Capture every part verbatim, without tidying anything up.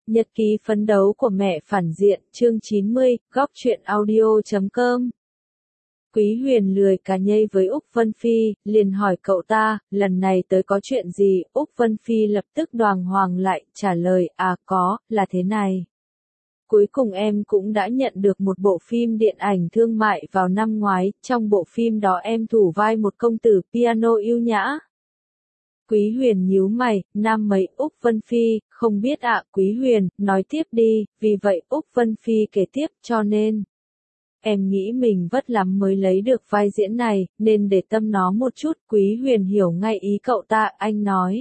Nhật ký phấn đấu của mẹ phản diện, chương chín mươi, góc truyện audio chấm com. Quý Huyền lười cà nhây với Úc Vân Phi, liền hỏi cậu ta, lần này tới có chuyện gì? Úc Vân Phi lập tức đoàng hoàng lại, trả lời, à có, là thế này. Cuối cùng em cũng đã nhận được một bộ phim điện ảnh thương mại vào năm ngoái, trong bộ phim đó em thủ vai một công tử piano yêu nhã. Quý Huyền nhíu mày, nam mấy, Úc Vân Phi, không biết ạ, Quý Huyền, nói tiếp đi, vì vậy Úc Vân Phi kể tiếp, cho nên. Em nghĩ mình vất lắm mới lấy được vai diễn này, nên để tâm nó một chút, Quý Huyền hiểu ngay ý cậu ta, anh nói.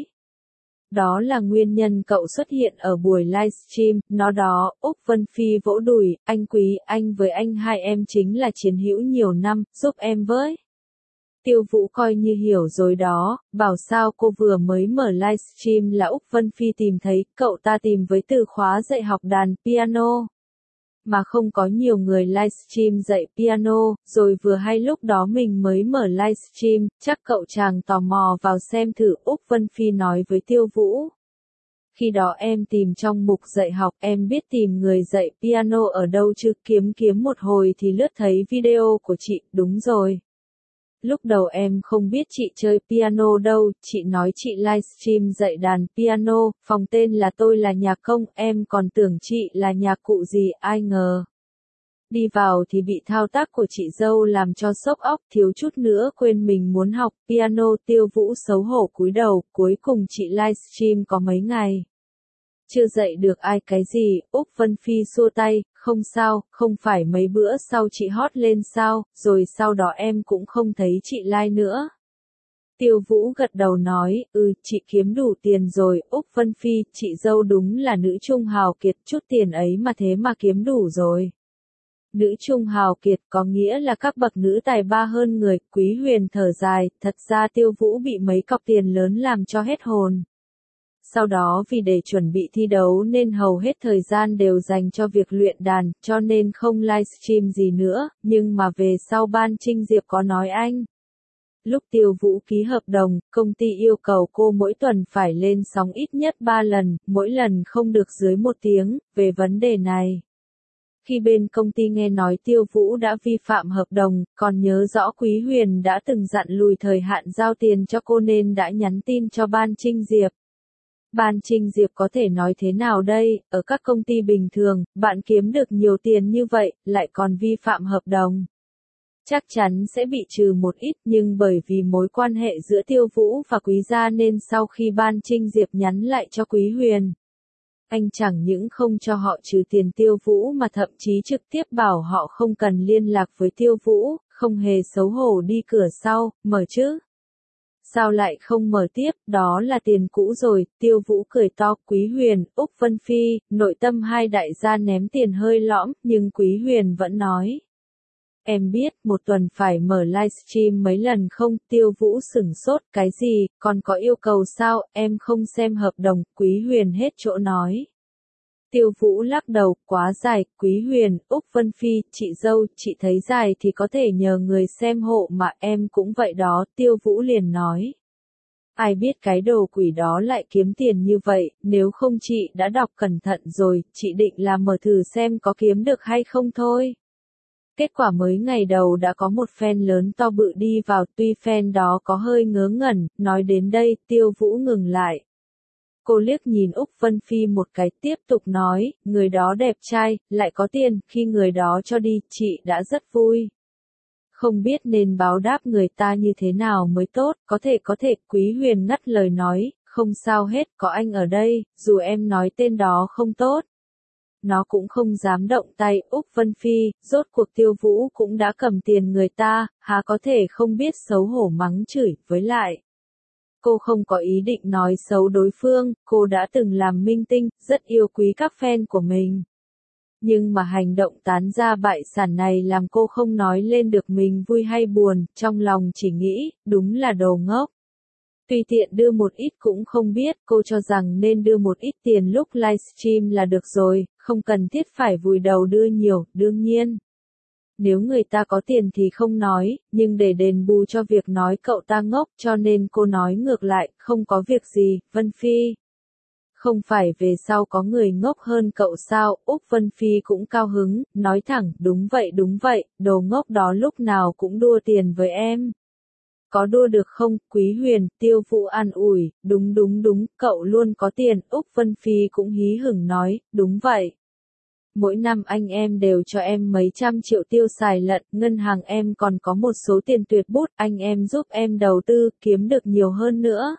Đó là nguyên nhân cậu xuất hiện ở buổi livestream, nó đó, Úc Vân Phi vỗ đùi, anh Quý, anh với anh hai em chính là chiến hữu nhiều năm, giúp em với. Tiêu Vũ coi như hiểu rồi đó, bảo sao cô vừa mới mở livestream là Úc Vân Phi tìm thấy, cậu ta tìm với từ khóa dạy học đàn piano. Mà không có nhiều người livestream dạy piano, rồi vừa hay lúc đó mình mới mở livestream, chắc cậu chàng tò mò vào xem thử, Úc Vân Phi nói với Tiêu Vũ. Khi đó em tìm trong mục dạy học, em biết tìm người dạy piano ở đâu chứ, kiếm kiếm một hồi thì lướt thấy video của chị, đúng rồi. Lúc đầu em không biết chị chơi piano đâu, chị nói chị livestream dạy đàn piano, phòng tên là Tôi là nhạc công, em còn tưởng chị là nhạc cụ gì, ai ngờ. Đi vào thì bị thao tác của chị dâu làm cho sốc óc, thiếu chút nữa quên mình muốn học piano. Tiêu Vũ xấu hổ cúi đầu, cuối cùng chị livestream có mấy ngày. Chưa dạy được ai cái gì, Úc Vân Phi xua tay, không sao, không phải mấy bữa sau chị hot lên sao, rồi sau đó em cũng không thấy chị like nữa. Tiêu Vũ gật đầu nói, ừ, chị kiếm đủ tiền rồi, Úc Vân Phi, chị dâu đúng là nữ trung hào kiệt, chút tiền ấy mà thế mà kiếm đủ rồi. Nữ trung hào kiệt có nghĩa là các bậc nữ tài ba hơn người, Quý Huyền thở dài, thật ra Tiêu Vũ bị mấy cọc tiền lớn làm cho hết hồn. Sau đó vì để chuẩn bị thi đấu nên hầu hết thời gian đều dành cho việc luyện đàn, cho nên không livestream gì nữa, nhưng mà về sau Ban Trinh Diệp có nói anh. Lúc Tiêu Vũ ký hợp đồng, công ty yêu cầu cô mỗi tuần phải lên sóng ít nhất ba lần, mỗi lần không được dưới một tiếng, về vấn đề này. Khi bên công ty nghe nói Tiêu Vũ đã vi phạm hợp đồng, còn nhớ rõ Quý Huyền đã từng dặn lùi thời hạn giao tiền cho cô nên đã nhắn tin cho Ban Trinh Diệp. Ban Trinh Diệp có thể nói thế nào đây, ở các công ty bình thường, bạn kiếm được nhiều tiền như vậy, lại còn vi phạm hợp đồng. Chắc chắn sẽ bị trừ một ít, nhưng bởi vì mối quan hệ giữa Tiêu Vũ và Quý gia nên sau khi Ban Trinh Diệp nhắn lại cho Quý Huyền, anh chẳng những không cho họ trừ tiền Tiêu Vũ mà thậm chí trực tiếp bảo họ không cần liên lạc với Tiêu Vũ, không hề xấu hổ đi cửa sau, mở chứ. Sao lại không mở tiếp, đó là tiền cũ rồi, Tiêu Vũ cười to, Quý Huyền, Úc Vân Phi, nội tâm hai đại gia ném tiền hơi lõm, nhưng Quý Huyền vẫn nói. Em biết, một tuần phải mở livestream mấy lần không, Tiêu Vũ sửng sốt, cái gì, còn có yêu cầu sao, em không xem hợp đồng, Quý Huyền hết chỗ nói. Tiêu Vũ lắc đầu, quá dài, Quý Huyền, Úc Vân Phi, chị dâu, chị thấy dài thì có thể nhờ người xem hộ mà em cũng vậy đó, Tiêu Vũ liền nói. Ai biết cái đồ quỷ đó lại kiếm tiền như vậy, nếu không chị đã đọc cẩn thận rồi, chị định là mở thử xem có kiếm được hay không thôi. Kết quả mới ngày đầu đã có một fan lớn to bự đi vào, tuy fan đó có hơi ngớ ngẩn, nói đến đây, Tiêu Vũ ngừng lại. Cô liếc nhìn Úc Vân Phi một cái, tiếp tục nói, người đó đẹp trai, lại có tiền, khi người đó cho đi, chị đã rất vui. Không biết nên báo đáp người ta như thế nào mới tốt, có thể có thể, Quý Huyền ngắt lời nói, không sao hết, có anh ở đây, dù em nói tên đó không tốt. Nó cũng không dám động tay, Úc Vân Phi, rốt cuộc Tiêu Vũ cũng đã cầm tiền người ta, há có thể không biết xấu hổ mắng chửi, với lại. Cô không có ý định nói xấu đối phương, cô đã từng làm minh tinh, rất yêu quý các fan của mình. Nhưng mà hành động tán gia bại sản này làm cô không nói lên được mình vui hay buồn, trong lòng chỉ nghĩ, đúng là đồ ngốc. Tùy tiện đưa một ít cũng không biết, cô cho rằng nên đưa một ít tiền lúc livestream là được rồi, không cần thiết phải vùi đầu đưa nhiều, đương nhiên. Nếu người ta có tiền thì không nói, nhưng để đền bù cho việc nói cậu ta ngốc cho nên cô nói ngược lại, không có việc gì, Vân Phi. không phải về sau có người ngốc hơn cậu sao? Úc Vân Phi cũng cao hứng, nói thẳng, đúng vậy đúng vậy, đồ ngốc đó lúc nào cũng đua tiền với em. Có đua được không? Quý Huyền, Tiêu Vũ an ủi, đúng đúng đúng, cậu luôn có tiền. Úc Vân Phi cũng hí hửng nói, đúng vậy. Mỗi năm anh em đều cho em mấy trăm triệu tiêu xài lận, ngân hàng em còn có một số tiền tuyệt bút, anh em giúp em đầu tư, kiếm được nhiều hơn nữa.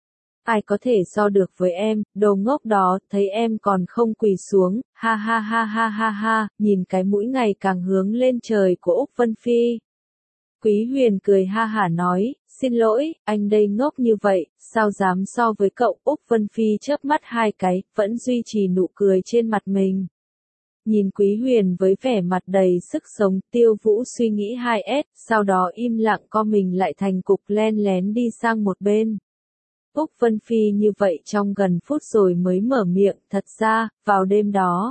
Ai có thể so được với em, đồ ngốc đó, thấy em còn không quỳ xuống, ha ha ha ha ha ha, nhìn cái mũi ngày càng hướng lên trời của Úc Vân Phi. Quý Huyền cười ha hả nói, xin lỗi, anh đây ngốc như vậy, sao dám so với cậu? Úc Vân Phi chớp mắt hai cái, vẫn duy trì nụ cười trên mặt mình. Nhìn Quý Huyền với vẻ mặt đầy sức sống, Tiêu Vũ suy nghĩ hai s, sau đó im lặng co mình lại thành cục len lén đi sang một bên. Úc Vân Phi như vậy trong gần phút rồi mới mở miệng, thật ra, vào đêm đó.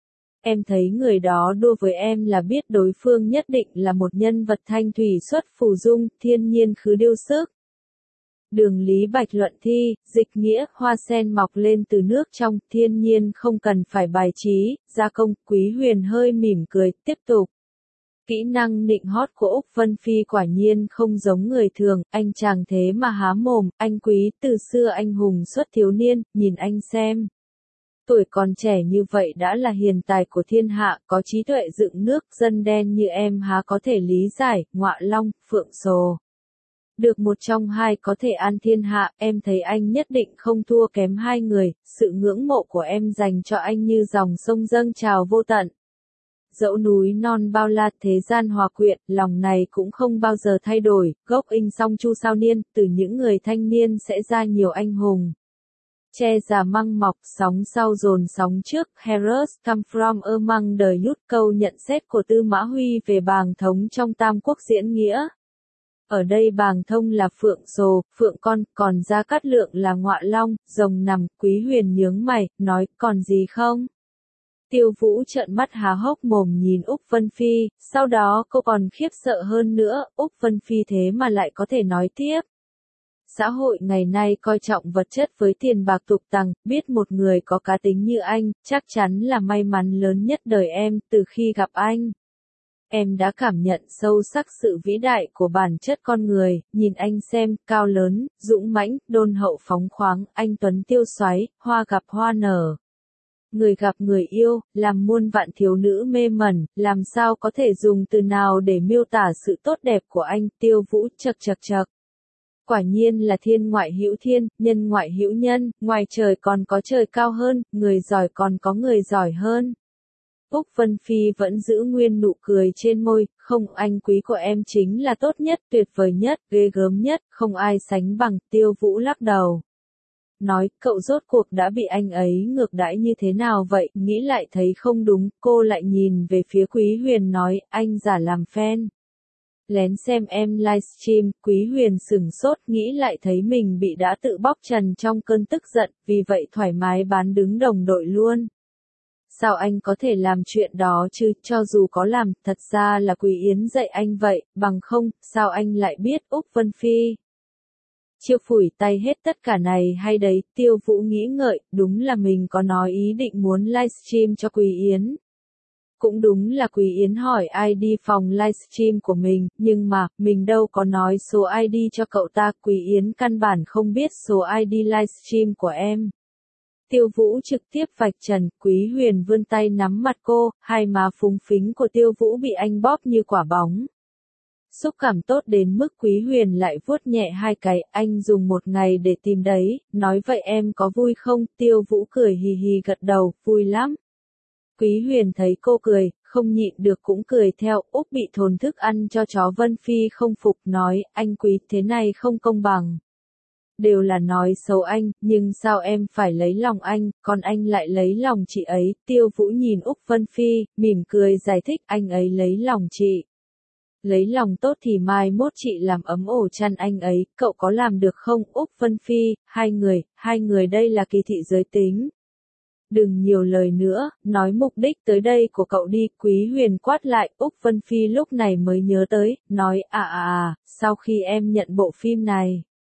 Em thấy người đó đua với em là biết đối phương nhất định là một nhân vật thanh thủy xuất phù dung, thiên nhiên khứ điêu sức. Đường Lý Bạch luận thi, dịch nghĩa, hoa sen mọc lên từ nước trong, thiên nhiên không cần phải bài trí, gia công. Quý Huyền hơi mỉm cười, tiếp tục. Kỹ năng nịnh hót của Úc Vân Phi quả nhiên không giống người thường, anh chàng thế mà há mồm, anh Quý, từ xưa anh hùng xuất thiếu niên, nhìn anh xem. Tuổi còn trẻ như vậy đã là hiền tài của thiên hạ, có trí tuệ dựng nước, dân đen như em há có thể lý giải, ngọa long, phượng sồ. Được một trong hai có thể an thiên hạ, em thấy anh nhất định không thua kém hai người, sự ngưỡng mộ của em dành cho anh như dòng sông dâng trào vô tận. Dẫu núi non bao la thế gian hòa quyện, lòng này cũng không bao giờ thay đổi, gốc in song chu sao niên, từ những người thanh niên sẽ ra nhiều anh hùng. Che già măng mọc, sóng sau dồn sóng trước, Heroes come from among the youth, câu nhận xét của Tư Mã Huy về Bàng Thống trong Tam Quốc diễn nghĩa. Ở đây Bàng Thông là phượng sồ, phượng con, còn Gia Cát Lượng là ngọa long, rồng nằm. Quý Huyền nhướng mày, nói, còn gì không? Tiêu Vũ trợn mắt há hốc mồm nhìn Úc Vân Phi, sau đó cô còn khiếp sợ hơn nữa, Úc Vân Phi thế mà lại có thể nói tiếp. Xã hội ngày nay coi trọng vật chất với tiền bạc tục tằng, biết một người có cá tính như anh, chắc chắn là may mắn lớn nhất đời em, từ khi gặp anh. Em đã cảm nhận sâu sắc sự vĩ đại của bản chất con người, nhìn anh xem, cao lớn, dũng mãnh, đôn hậu phóng khoáng, anh tuấn tiêu xoáy, hoa gặp hoa nở. Người gặp người yêu, làm muôn vạn thiếu nữ mê mẩn, làm sao có thể dùng từ nào để miêu tả sự tốt đẹp của anh? Tiêu Vũ chậc chậc chậc. Quả nhiên là thiên ngoại hữu thiên, nhân ngoại hữu nhân, ngoài trời còn có trời cao hơn, người giỏi còn có người giỏi hơn. Úc Vân Phi vẫn giữ nguyên nụ cười trên môi, không, anh Quý của em chính là tốt nhất, tuyệt vời nhất, ghê gớm nhất, không ai sánh bằng. Tiêu Vũ lắc đầu. Nói, cậu rốt cuộc đã bị anh ấy ngược đãi như thế nào vậy? Nghĩ lại thấy không đúng, cô lại nhìn về phía Quý Huyền nói, anh giả làm fan. Lén xem em livestream, Quý Huyền sửng sốt, nghĩ lại thấy mình bị đã tự bóc trần trong cơn tức giận, vì vậy thoải mái bán đứng đồng đội luôn. Sao anh có thể làm chuyện đó chứ, cho dù có làm, thật ra là Quý Yến dạy anh vậy, bằng không, sao anh lại biết? Úc Vân Phi chiêu phủi tay hết tất cả này hay đấy. Tiêu Vũ nghĩ ngợi, đúng là mình có nói ý định muốn livestream cho Quý Yến. Cũng đúng là Quý Yến hỏi i đê phòng livestream của mình, nhưng mà, mình đâu có nói số i đê cho cậu ta, Quý Yến căn bản không biết số i đê livestream của em. Tiêu Vũ trực tiếp vạch trần, Quý Huyền vươn tay nắm mặt cô, hai má phúng phính của Tiêu Vũ bị anh bóp như quả bóng. Xúc cảm tốt đến mức Quý Huyền lại vuốt nhẹ hai cái, anh dùng một ngày để tìm đấy, nói vậy em có vui không? Tiêu Vũ cười hì hì gật đầu, vui lắm. Quý Huyền thấy cô cười, không nhịn được cũng cười theo. Úc bị thồn thức ăn cho chó Vân Phi không phục, nói, anh Quý, thế này không công bằng. Đều là nói xấu anh, nhưng sao em phải lấy lòng anh, còn anh lại lấy lòng chị ấy? Tiêu Vũ nhìn Úc Vân Phi, mỉm cười giải thích, anh ấy lấy lòng chị. Lấy lòng tốt thì mai mốt chị làm ấm ổ chăn anh ấy, cậu có làm được không? Úc Vân Phi, hai người, hai người đây là kỳ thị giới tính. Đừng nhiều lời nữa, nói mục đích tới đây của cậu đi. Quý Huyền quát lại. Úc Vân Phi lúc này mới nhớ tới, nói, à à à, sau khi em nhận bộ phim này.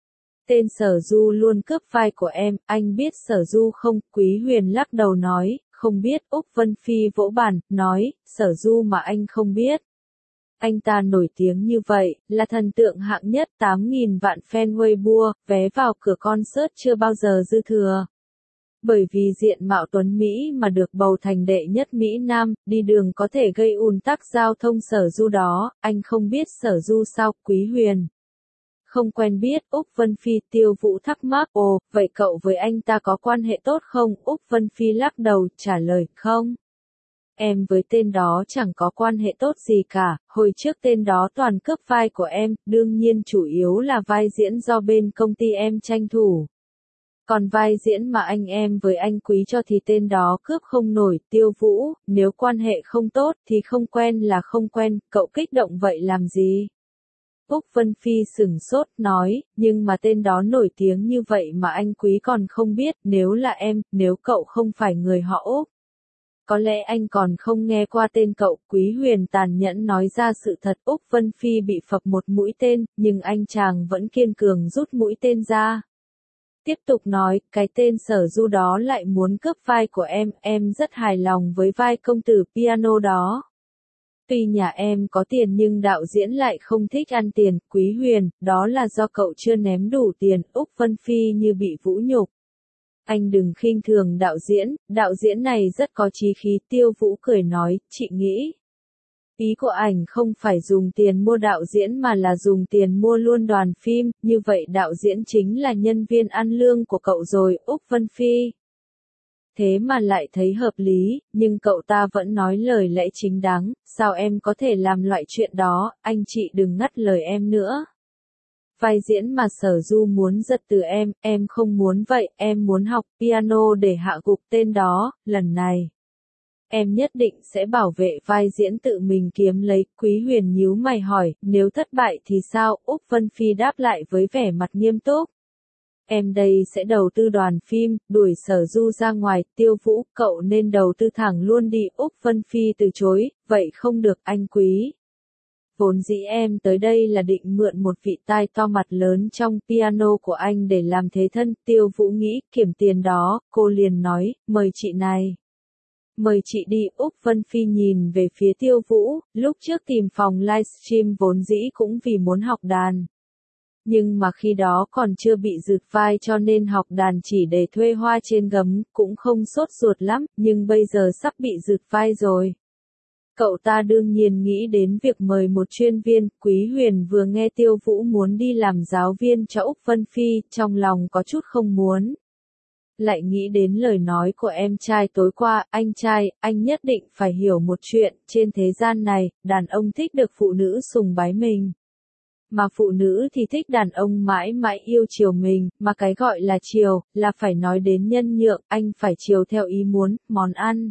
Tên Sở Du luôn cướp vai của em, anh biết Sở Du không? Quý Huyền lắc đầu nói, không biết. Úc Vân Phi vỗ bàn, nói, Sở Du mà anh không biết. Anh ta nổi tiếng như vậy, là thần tượng hạng nhất, tám nghìn vạn fan Weibo, vé vào cửa concert chưa bao giờ dư thừa. Bởi vì diện mạo tuấn Mỹ mà được bầu thành đệ nhất Mỹ Nam, đi đường có thể gây ùn tắc giao thông. Sở Du đó, anh không biết Sở Du sao? Quý Huyền không quen biết. Úc Vân Phi. Tiêu Vũ thắc mắc, ồ, vậy cậu với anh ta có quan hệ tốt không? Úc Vân Phi lắc đầu, trả lời, không. Em với tên đó chẳng có quan hệ tốt gì cả, hồi trước tên đó toàn cướp vai của em, đương nhiên chủ yếu là vai diễn do bên công ty em tranh thủ. Còn vai diễn mà anh em với anh Quý cho thì tên đó cướp không nổi. Tiêu Vũ, nếu quan hệ không tốt thì không quen là không quen, cậu kích động vậy làm gì? Úc Vân Phi sửng sốt, nói, nhưng mà tên đó nổi tiếng như vậy mà anh Quý còn không biết, nếu là em, nếu cậu không phải người họ Úc. Có lẽ anh còn không nghe qua tên cậu. Quý Huyền tàn nhẫn nói ra sự thật. Úc Vân Phi bị phập một mũi tên, nhưng anh chàng vẫn kiên cường rút mũi tên ra. Tiếp tục nói, cái tên Sở Du đó lại muốn cướp vai của em, em rất hài lòng với vai công tử piano đó. Tuy nhà em có tiền nhưng đạo diễn lại không thích ăn tiền. Quý Huyền, đó là do cậu chưa ném đủ tiền. Úc Vân Phi như bị vũ nhục. Anh đừng khinh thường đạo diễn, đạo diễn này rất có chí khí. Tiêu Vũ cười nói, chị nghĩ. Ý của ảnh không phải dùng tiền mua đạo diễn mà là dùng tiền mua luôn đoàn phim, như vậy đạo diễn chính là nhân viên ăn lương của cậu rồi. Úc Vân Phi thế mà lại thấy hợp lý, nhưng cậu ta vẫn nói lời lẽ chính đáng, sao em có thể làm loại chuyện đó? Anh chị đừng ngắt lời em nữa. Vai diễn mà Sở Du muốn giật từ em, em không muốn vậy, em muốn học piano để hạ gục tên đó. Lần này em nhất định sẽ bảo vệ vai diễn tự mình kiếm lấy. Quý Huyền nhíu mày hỏi, nếu thất bại thì sao? Úc Vân Phi đáp lại với vẻ mặt nghiêm túc. Em đây sẽ đầu tư đoàn phim, đuổi Sở Du ra ngoài. Tiêu Vũ, cậu nên đầu tư thẳng luôn đi. Úc Vân Phi từ chối, vậy không được anh Quý. Vốn dĩ em tới đây là định mượn một vị tai to mặt lớn trong piano của anh để làm thế thân. Tiêu Vũ nghĩ, kiểm tiền đó, cô liền nói, mời chị này. Mời chị đi. Úc Vân Phi nhìn về phía Tiêu Vũ, lúc trước tìm phòng livestream vốn dĩ cũng vì muốn học đàn. Nhưng mà khi đó còn chưa bị rực vai cho nên học đàn chỉ để thuê hoa trên gấm, cũng không sốt ruột lắm, nhưng bây giờ sắp bị rực vai rồi. Cậu ta đương nhiên nghĩ đến việc mời một chuyên viên. Quý Huyền vừa nghe Tiêu Vũ muốn đi làm giáo viên cho Úc Vân Phi, trong lòng có chút không muốn. Lại nghĩ đến lời nói của em trai tối qua, anh trai, anh nhất định phải hiểu một chuyện, trên thế gian này, đàn ông thích được phụ nữ sùng bái mình. Mà phụ nữ thì thích đàn ông mãi mãi yêu chiều mình, mà cái gọi là chiều, là phải nói đến nhân nhượng, anh phải chiều theo ý muốn, món ăn.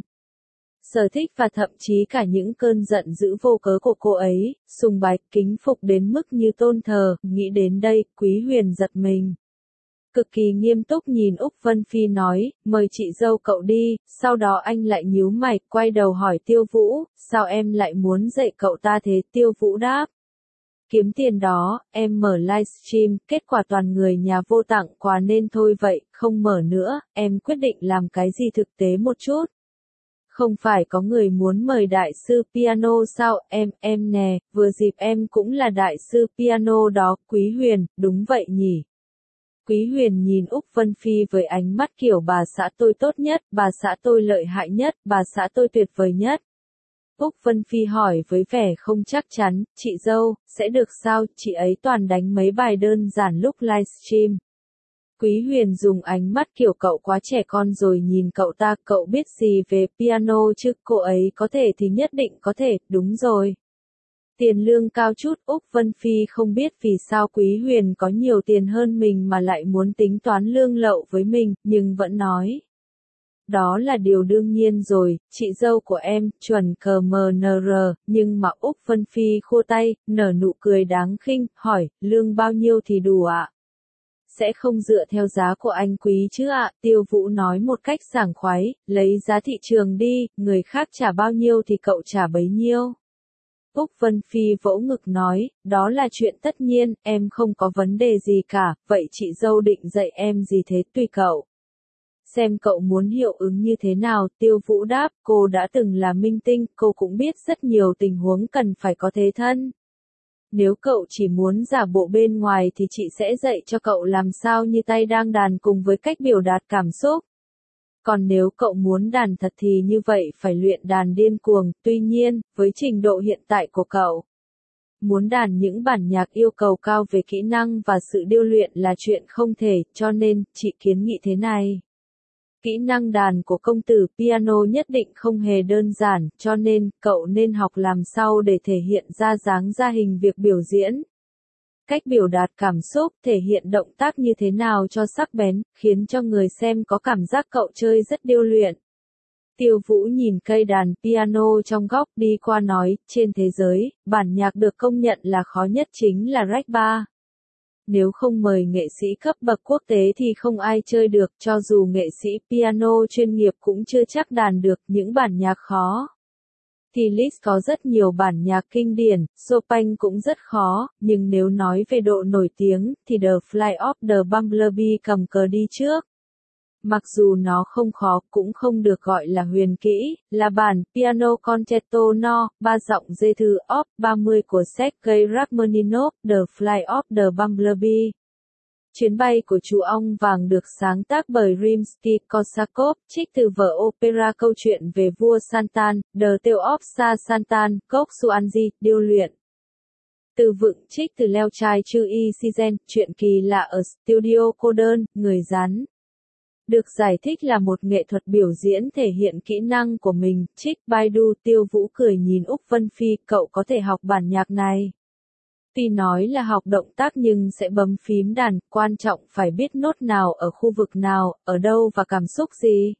Sở thích và thậm chí cả những cơn giận dữ vô cớ của cô ấy, sùng bái, kính phục đến mức như tôn thờ. Nghĩ đến đây, Quý Huyền giật mình. Cực kỳ nghiêm túc nhìn Úc Vân Phi nói, mời chị dâu cậu đi. Sau đó anh lại nhíu mày, quay đầu hỏi Tiêu Vũ, sao em lại muốn dạy cậu ta thế? Tiêu Vũ đáp, kiếm tiền đó, em mở livestream, kết quả toàn người nhà vô tặng quà nên thôi vậy, không mở nữa, em quyết định làm cái gì thực tế một chút. Không phải có người muốn mời đại sư piano sao? Em, em nè, vừa dịp em cũng là đại sư piano đó. Quý Huyền, đúng vậy nhỉ. Quý Huyền nhìn Úc Vân Phi với ánh mắt kiểu bà xã tôi tốt nhất, bà xã tôi lợi hại nhất, bà xã tôi tuyệt vời nhất. Úc Vân Phi hỏi với vẻ không chắc chắn, chị dâu, sẽ được sao? Chị ấy toàn đánh mấy bài đơn giản lúc livestream. Quý Huyền dùng ánh mắt kiểu cậu quá trẻ con rồi nhìn cậu ta, cậu biết gì về piano chứ? Cô ấy có thể thì nhất định có thể, đúng rồi. Tiền lương cao chút. Úc Vân Phi không biết vì sao Quý Huyền có nhiều tiền hơn mình mà lại muốn tính toán lương lậu với mình, nhưng vẫn nói. Đó là điều đương nhiên rồi, chị dâu của em, chuẩn cờ mờ nờ rờ, nhưng mà Úc Vân Phi khô tay, nở nụ cười đáng khinh, hỏi, lương bao nhiêu thì đủ ạ? Sẽ không dựa theo giá của anh Quý chứ ạ? Tiêu Vũ nói một cách sảng khoái, lấy giá thị trường đi, người khác trả bao nhiêu thì cậu trả bấy nhiêu. Úc Vân Phi vỗ ngực nói, đó là chuyện tất nhiên, em không có vấn đề gì cả, vậy chị dâu định dạy em gì thế tùy cậu. Xem cậu muốn hiệu ứng như thế nào, Tiêu Vũ đáp, cô đã từng là minh tinh, cô cũng biết rất nhiều tình huống cần phải có thế thân. Nếu cậu chỉ muốn giả bộ bên ngoài thì chị sẽ dạy cho cậu làm sao như tay đang đàn cùng với cách biểu đạt cảm xúc. Còn nếu cậu muốn đàn thật thì như vậy phải luyện đàn điên cuồng, tuy nhiên, với trình độ hiện tại của cậu, muốn đàn những bản nhạc yêu cầu cao về kỹ năng và sự điêu luyện là chuyện không thể, cho nên, chị kiến nghị thế này. Kỹ năng đàn của công tử piano nhất định không hề đơn giản, cho nên, cậu nên học làm sao để thể hiện ra dáng ra hình việc biểu diễn. Cách biểu đạt cảm xúc, thể hiện động tác như thế nào cho sắc bén, khiến cho người xem có cảm giác cậu chơi rất điêu luyện. Tiêu Vũ nhìn cây đàn piano trong góc đi qua nói, trên thế giới, bản nhạc được công nhận là khó nhất chính là rách ba. Nếu không mời nghệ sĩ cấp bậc quốc tế thì không ai chơi được, cho dù nghệ sĩ piano chuyên nghiệp cũng chưa chắc đàn được những bản nhạc khó. Thì Liszt có rất nhiều bản nhạc kinh điển, Chopin cũng rất khó, nhưng nếu nói về độ nổi tiếng, thì The Flight of the Bumblebee cầm cờ đi trước. Mặc dù nó không khó, cũng không được gọi là huyền kỹ, là bản piano concerto no, ba giọng dê thư op ba mươi của Sergei Rachmaninov, The Flight of the Bumblebee. Chuyến bay của chú ong vàng được sáng tác bởi Rimsky-Korsakov, trích từ vở opera câu chuyện về vua Santan, The Tale of Tsar Santan, Gốc Suanji, điêu luyện. Từ vựng trích từ Leo Trai Chư Y Sizen, chuyện kỳ lạ ở studio cô đơn, người rắn. Được giải thích là một nghệ thuật biểu diễn thể hiện kỹ năng của mình, trích Baidu. Tiêu Vũ cười nhìn Úc Vân Phi, cậu có thể học bản nhạc này. Tuy nói là học động tác nhưng sẽ bấm phím đàn, quan trọng phải biết nốt nào ở khu vực nào, ở đâu và cảm xúc gì.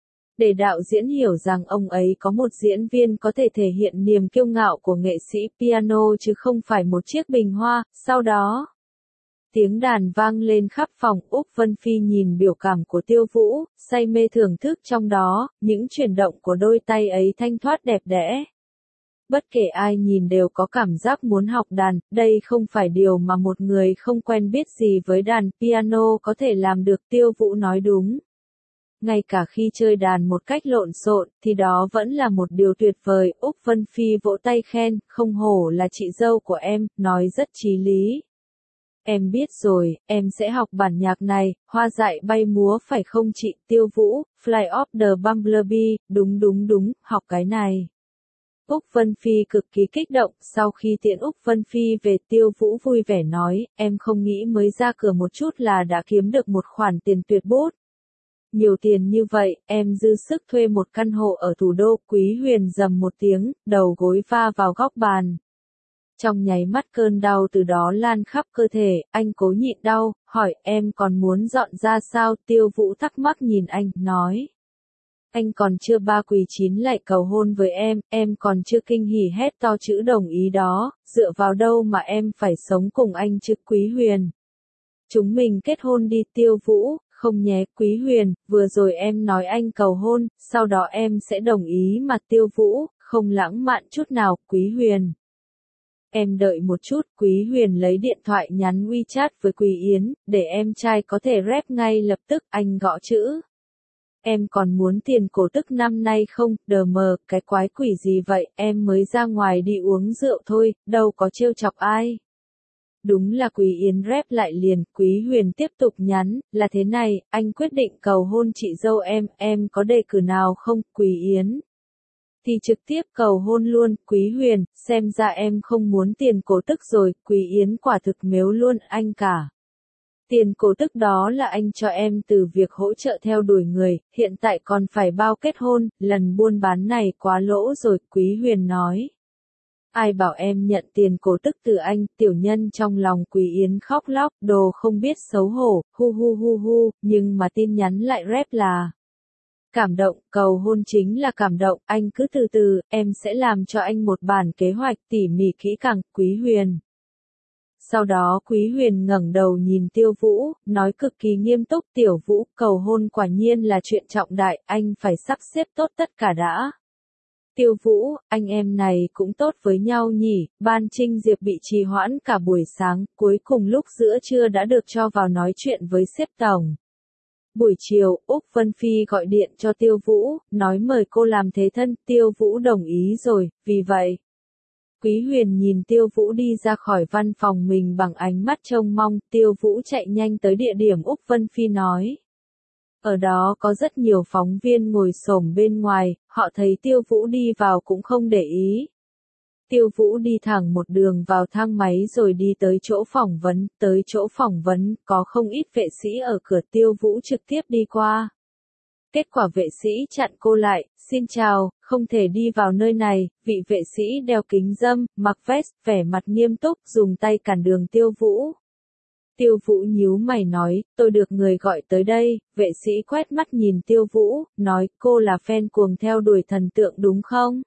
Để đạo diễn hiểu rằng ông ấy có một diễn viên có thể thể hiện niềm kiêu ngạo của nghệ sĩ piano chứ không phải một chiếc bình hoa, sau đó. Tiếng đàn vang lên khắp phòng, Úc Vân Phi nhìn biểu cảm của Tiêu Vũ, say mê thưởng thức trong đó, những chuyển động của đôi tay ấy thanh thoát đẹp đẽ. Bất kể ai nhìn đều có cảm giác muốn học đàn, đây không phải điều mà một người không quen biết gì với đàn piano có thể làm được. Tiêu Vũ nói đúng. Ngay cả khi chơi đàn một cách lộn xộn, thì đó vẫn là một điều tuyệt vời. Úc Vân Phi vỗ tay khen, không hổ là chị dâu của em, nói rất chí lý. Em biết rồi, em sẽ học bản nhạc này, hoa dại bay múa phải không chị? Tiêu Vũ, Fly of the Bumblebee, đúng đúng đúng, học cái này. Úc Vân Phi cực kỳ kích động, sau khi tiễn Úc Vân Phi về, Tiêu Vũ vui vẻ nói, em không nghĩ mới ra cửa một chút là đã kiếm được một khoản tiền tuyệt bút. Nhiều tiền như vậy, em dư sức thuê một căn hộ ở thủ đô. Quý Huyền rầm một tiếng, đầu gối va vào góc bàn. Trong nháy mắt cơn đau từ đó lan khắp cơ thể, anh cố nhịn đau, hỏi em còn muốn dọn ra sao? Tiêu Vũ thắc mắc nhìn anh, nói. Anh còn chưa ba quỳ chín lạy cầu hôn với em, em còn chưa kinh hỉ hét to chữ đồng ý đó, dựa vào đâu mà em phải sống cùng anh chứ? Quý Huyền. Chúng mình kết hôn đi. Tiêu Vũ, không nhé Quý Huyền, vừa rồi em nói anh cầu hôn, sau đó em sẽ đồng ý mà. Tiêu Vũ, không lãng mạn chút nào. Quý Huyền. Em đợi một chút. Quý Huyền lấy điện thoại nhắn WeChat với Quý Yến, để em trai có thể rep ngay lập tức. Anh gõ chữ. Em còn muốn tiền cổ tức năm nay không? Đờ mờ, cái quái quỷ gì vậy? Em mới ra ngoài đi uống rượu thôi, đâu có trêu chọc ai. Đúng là Quý Yến rep lại liền. Quý Huyền tiếp tục nhắn, là thế này, anh quyết định cầu hôn chị dâu em, em có đề cử nào không? Quý Yến. Thì trực tiếp cầu hôn luôn. Quý Huyền, xem ra em không muốn tiền cổ tức rồi. Quý Yến quả thực mếu luôn anh cả. Tiền cổ tức đó là anh cho em từ việc hỗ trợ theo đuổi người, hiện tại còn phải bao kết hôn, lần buôn bán này quá lỗ rồi. Quý Huyền nói. Ai bảo em nhận tiền cổ tức từ anh? Tiểu nhân trong lòng Quý Yến khóc lóc, đồ không biết xấu hổ, hu hu hu hu, nhưng mà tin nhắn lại rep là. Cảm động, cầu hôn chính là cảm động, anh cứ từ từ, em sẽ làm cho anh một bản kế hoạch tỉ mỉ kỹ càng. Quý Huyền. Sau đó Quý Huyền ngẩng đầu nhìn Tiêu Vũ, nói cực kỳ nghiêm túc, Tiểu Vũ, cầu hôn quả nhiên là chuyện trọng đại, anh phải sắp xếp tốt tất cả đã. Tiêu Vũ, anh em này cũng tốt với nhau nhỉ, Ban Trinh Diệp bị trì hoãn cả buổi sáng, cuối cùng lúc giữa trưa đã được cho vào nói chuyện với sếp tổng. Buổi chiều, Úc Vân Phi gọi điện cho Tiêu Vũ, nói mời cô làm thế thân, Tiêu Vũ đồng ý rồi, vì vậy. Quý Huyền nhìn Tiêu Vũ đi ra khỏi văn phòng mình bằng ánh mắt trông mong, Tiêu Vũ chạy nhanh tới địa điểm Úc Vân Phi nói. Ở đó có rất nhiều phóng viên ngồi xổm bên ngoài, họ thấy Tiêu Vũ đi vào cũng không để ý. Tiêu Vũ đi thẳng một đường vào thang máy rồi đi tới chỗ phỏng vấn, tới chỗ phỏng vấn, có không ít vệ sĩ ở cửa, Tiêu Vũ trực tiếp đi qua. Kết quả vệ sĩ chặn cô lại, xin chào, không thể đi vào nơi này, vị vệ sĩ đeo kính râm, mặc vest, vẻ mặt nghiêm túc, dùng tay cản đường Tiêu Vũ. Tiêu Vũ nhíu mày nói, tôi được người gọi tới đây, vệ sĩ quét mắt nhìn Tiêu Vũ, nói, cô là fan cuồng theo đuổi thần tượng đúng không?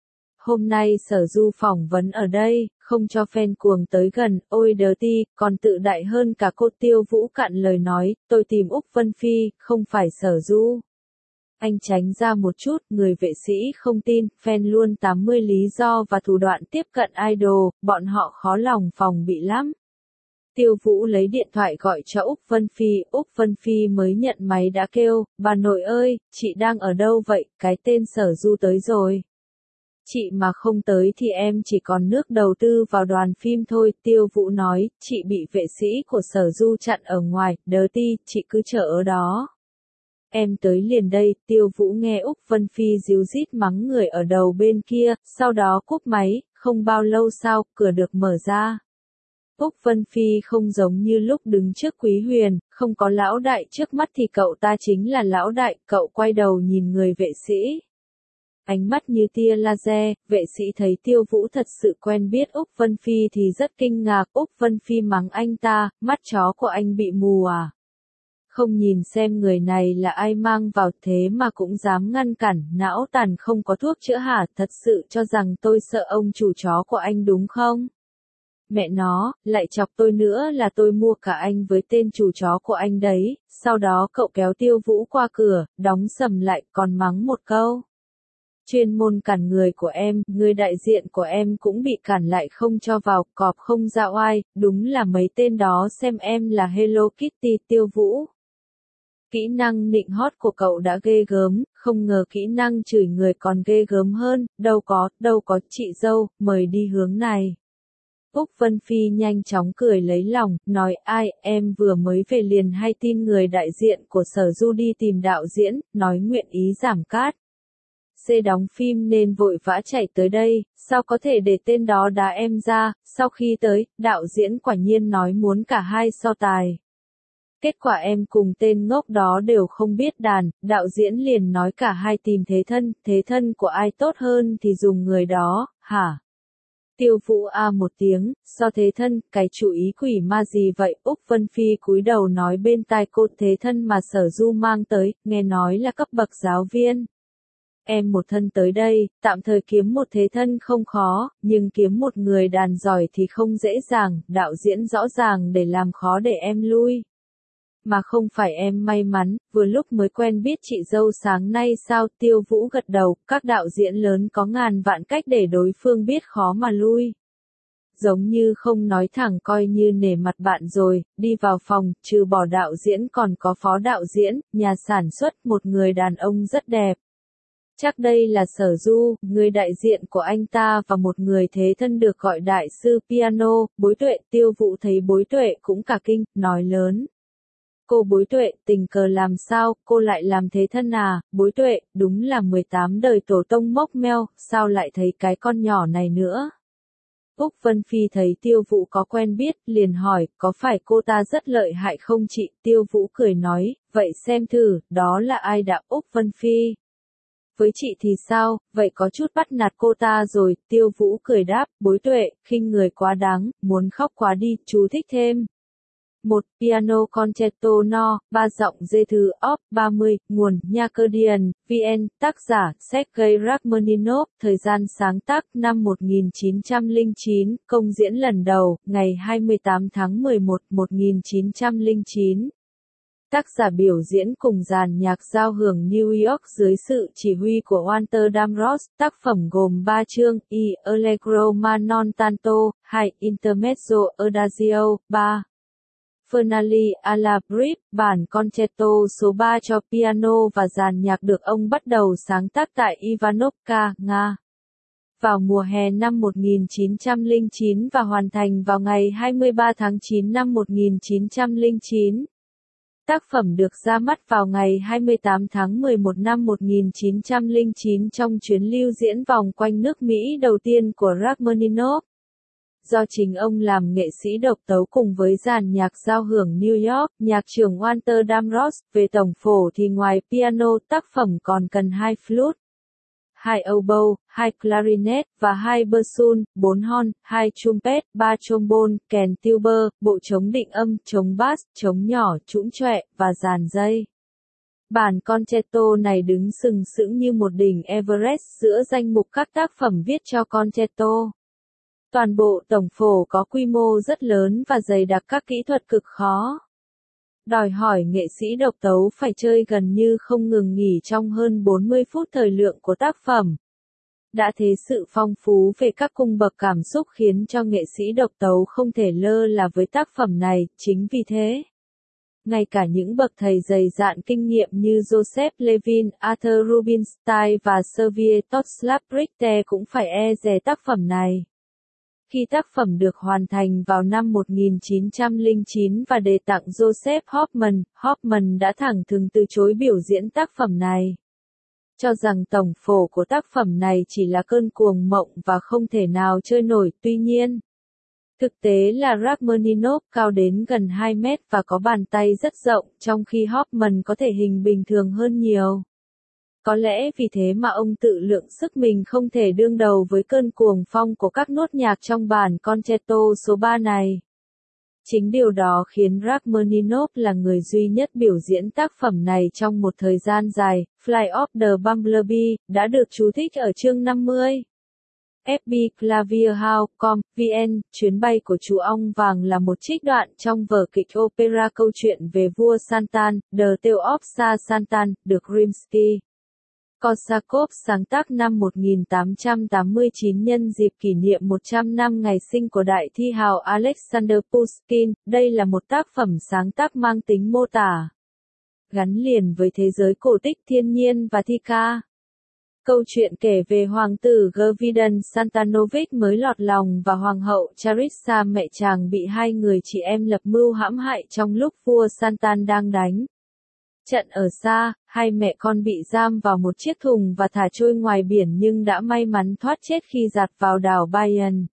Hôm nay Sở Du phỏng vấn ở đây, không cho fan cuồng tới gần, ôi đờ ti, còn tự đại hơn cả cô. Tiêu Vũ cạn lời nói, tôi tìm Úc Vân Phi, không phải Sở Du. Anh tránh ra một chút, người vệ sĩ không tin, fan luôn tám mươi lý do và thủ đoạn tiếp cận idol, bọn họ khó lòng phòng bị lắm. Tiêu Vũ lấy điện thoại gọi cho Úc Vân Phi, Úc Vân Phi mới nhận máy đã kêu, bà nội ơi, chị đang ở đâu vậy, cái tên Sở Du tới rồi. Chị mà không tới thì em chỉ còn nước đầu tư vào đoàn phim thôi, Tiêu Vũ nói, chị bị vệ sĩ của Sở Du chặn ở ngoài, đờ ti, chị cứ chờ ở đó. Em tới liền đây, Tiêu Vũ nghe Úc Vân Phi díu dít mắng người ở đầu bên kia, sau đó cúp máy, không bao lâu sau, cửa được mở ra. Úc Vân Phi không giống như lúc đứng trước Quý Huyền, không có lão đại trước mắt thì cậu ta chính là lão đại, cậu quay đầu nhìn người vệ sĩ. Ánh mắt như tia laser, vệ sĩ thấy Tiêu Vũ thật sự quen biết Úc Vân Phi thì rất kinh ngạc, Úc Vân Phi mắng anh ta, mắt chó của anh bị mù à? Không nhìn xem người này là ai mang vào thế mà cũng dám ngăn cản, não tàn không có thuốc chữa hả, thật sự cho rằng tôi sợ ông chủ chó của anh đúng không? Mẹ nó, lại chọc tôi nữa là tôi mua cả anh với tên chủ chó của anh đấy, sau đó cậu kéo Tiêu Vũ qua cửa, đóng sầm lại, còn mắng một câu. Chuyên môn cản người của em, người đại diện của em cũng bị cản lại không cho vào, cọp không ra oai, đúng là mấy tên đó xem em là Hello Kitty. Tiêu Vũ. Kỹ năng nịnh hót của cậu đã ghê gớm, không ngờ kỹ năng chửi người còn ghê gớm hơn, đâu có, đâu có, chị dâu, mời đi hướng này. Úc Vân Phi nhanh chóng cười lấy lòng, nói ai, em vừa mới về liền hay tin người đại diện của Sở Du đi tìm đạo diễn, nói nguyện ý giảm cát. C đóng phim nên vội vã chạy tới đây, sao có thể để tên đó đá em ra, sau khi tới, đạo diễn quả nhiên nói muốn cả hai so tài. Kết quả em cùng tên ngốc đó đều không biết đàn, đạo diễn liền nói cả hai tìm thế thân, thế thân của ai tốt hơn thì dùng người đó, hả? Tiêu Vũ a một tiếng, so thế thân, cái chủ ý quỷ ma gì vậy? Úc Vân Phi cúi đầu nói bên tai cô, thế thân mà Sở Du mang tới, nghe nói là cấp bậc giáo viên. Em một thân tới đây, tạm thời kiếm một thế thân không khó, nhưng kiếm một người đàn giỏi thì không dễ dàng, đạo diễn rõ ràng để làm khó để em lui. Mà không phải em may mắn, vừa lúc mới quen biết chị dâu sáng nay sao? Tiêu Vũ gật đầu, các đạo diễn lớn có ngàn vạn cách để đối phương biết khó mà lui. Giống như không nói thẳng coi như nể mặt bạn rồi, đi vào phòng, trừ bỏ đạo diễn còn có phó đạo diễn, nhà sản xuất, một người đàn ông rất đẹp. Chắc đây là Sở Du, người đại diện của anh ta và một người thế thân được gọi đại sư piano, Bối Tuệ. Tiêu Vũ thấy Bối Tuệ cũng cả kinh, nói lớn. Cô Bối Tuệ, tình cờ làm sao, cô lại làm thế thân à? Bối Tuệ, đúng là mười tám đời tổ tông mốc meo, sao lại thấy cái con nhỏ này nữa? Úc Vân Phi thấy Tiêu Vũ có quen biết, liền hỏi, có phải cô ta rất lợi hại không chị? Tiêu Vũ cười nói, vậy xem thử, đó là ai đã? Úc Vân Phi. Với chị thì sao, vậy có chút bắt nạt cô ta rồi, Tiêu Vũ cười đáp, Bối Tuệ, khinh người quá đáng, muốn khóc quá đi, chú thích thêm. một. Piano Concerto No, ba giọng dê thứ, op. ba mươi, nguồn, Nhacadian, vê en, tác giả, Sergei Rachmaninov, thời gian sáng tác, năm một nghìn chín trăm lẻ chín, công diễn lần đầu, ngày hai mươi tám tháng mười một, một nghìn chín trăm lẻ chín. tác giả biểu diễn cùng dàn nhạc giao hưởng New York dưới sự chỉ huy của Walter Damrosch. Tác phẩm gồm ba chương: I Allegro ma non tanto, hai Intermezzo Adagio, ba Finale alla breve. Bản concerto số ba cho piano và dàn nhạc được ông bắt đầu sáng tác tại Ivanovka, Nga, vào mùa hè năm một nghìn chín trăm lẻ chín và hoàn thành vào ngày hai mươi ba tháng chín năm một nghìn chín trăm lẻ chín. Tác phẩm được ra mắt vào ngày hai mươi tám tháng mười một năm một nghìn chín trăm lẻ chín trong chuyến lưu diễn vòng quanh nước Mỹ đầu tiên của Rachmaninoff, do chính ông làm nghệ sĩ độc tấu cùng với dàn nhạc giao hưởng New York. Nhạc trưởng Walter Damrosch. Về tổng phổ thì ngoài piano, tác phẩm còn cần hai flute, hai oboe, hai clarinet và hai bassoon, bốn horn, hai trumpet, ba trombone, kèn tuba, bộ trống định âm, trống bass, trống nhỏ, trũng choẹ và dàn dây. Bản concerto này đứng sừng sững như một đỉnh Everest giữa danh mục các tác phẩm viết cho concerto. Toàn bộ tổng phổ có quy mô rất lớn và dày đặc các kỹ thuật cực khó, đòi hỏi nghệ sĩ độc tấu phải chơi gần như không ngừng nghỉ trong hơn bốn mươi phút thời lượng của tác phẩm. Đã thế sự phong phú về các cung bậc cảm xúc khiến cho nghệ sĩ độc tấu không thể lơ là với tác phẩm này. Chính vì thế, ngay cả những bậc thầy dày dạn kinh nghiệm như Joseph Levin, Arthur Rubinstein và Xavier Totzlaff Richter cũng phải e dè tác phẩm này. Khi tác phẩm được hoàn thành vào năm một nghìn chín trăm lẻ chín và đề tặng Joseph Hoffman, Hoffman đã thẳng thừng từ chối biểu diễn tác phẩm này, cho rằng tổng phổ của tác phẩm này chỉ là cơn cuồng mộng và không thể nào chơi nổi. Tuy nhiên, thực tế là Rachmaninoff cao đến gần hai mét và có bàn tay rất rộng, trong khi Hoffman có thể hình bình thường hơn nhiều. Có lẽ vì thế mà ông tự lượng sức mình không thể đương đầu với cơn cuồng phong của các nốt nhạc trong bản concerto số ba này. Chính điều đó khiến Rachmaninoff là người duy nhất biểu diễn tác phẩm này trong một thời gian dài. Flight of the Bumblebee đã được chú thích ở chương năm mươi. ép bê Klavierhaus chấm com, vn, chuyến bay của chú ong vàng là một trích đoạn trong vở kịch opera câu chuyện về vua Santan, The Tale of Tsar Santan, được Rimsky Korsakov sáng tác năm một nghìn tám trăm tám mươi chín nhân dịp kỷ niệm một trăm năm ngày sinh của đại thi hào Alexander Pushkin. Đây là một tác phẩm sáng tác mang tính mô tả, gắn liền với thế giới cổ tích thiên nhiên và thi ca. Câu chuyện kể về hoàng tử Gvidan Santanovich mới lọt lòng và hoàng hậu Charissa mẹ chàng bị hai người chị em lập mưu hãm hại trong lúc vua Santan đang đánh trận ở xa. Hai mẹ con bị giam vào một chiếc thùng và thả trôi ngoài biển nhưng đã may mắn thoát chết khi dạt vào đảo Bayan.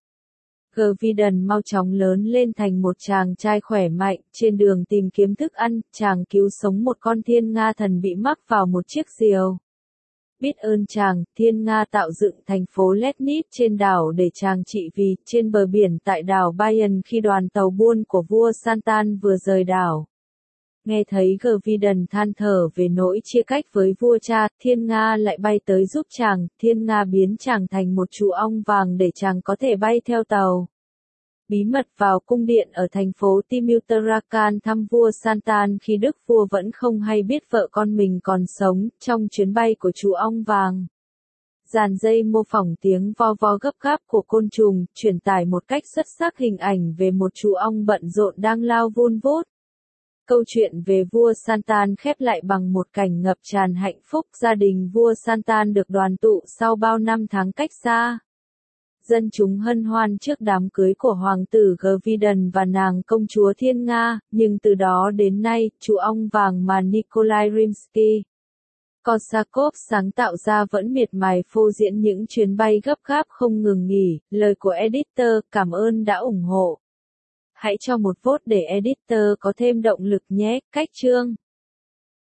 Gvidan mau chóng lớn lên thành một chàng trai khỏe mạnh. Trên đường tìm kiếm thức ăn, chàng cứu sống một con thiên nga thần bị mắc vào một chiếc diều. Biết ơn chàng, thiên nga tạo dựng thành phố Letnit trên đảo để chàng trị vì. Trên bờ biển tại đảo Bayan, khi đoàn tàu buôn của vua Santan vừa rời đảo, nghe thấy Gvidan than thở về nỗi chia cách với vua cha, thiên nga lại bay tới giúp chàng. Thiên nga biến chàng thành một chú ong vàng để chàng có thể bay theo tàu bí mật vào cung điện ở thành phố Timuttarakan thăm vua Santan khi đức vua vẫn không hay biết vợ con mình còn sống. Trong chuyến bay của chú ong vàng, dàn dây mô phỏng tiếng vo vo gấp gáp của côn trùng, truyền tải một cách xuất sắc hình ảnh về một chú ong bận rộn đang lao vun vút. Câu chuyện về vua Santan khép lại bằng một cảnh ngập tràn hạnh phúc. Gia đình vua Santan được đoàn tụ sau bao năm tháng cách xa. Dân chúng hân hoan trước đám cưới của hoàng tử Gvidan và nàng công chúa Thiên Nga, nhưng từ đó đến nay, chú ong vàng mà Nikolai Rimsky Korsakov sáng tạo ra vẫn miệt mài phô diễn những chuyến bay gấp gáp không ngừng nghỉ. Lời của editor: cảm ơn đã ủng hộ. Hãy cho một vote để editor có thêm động lực nhé. Cách chương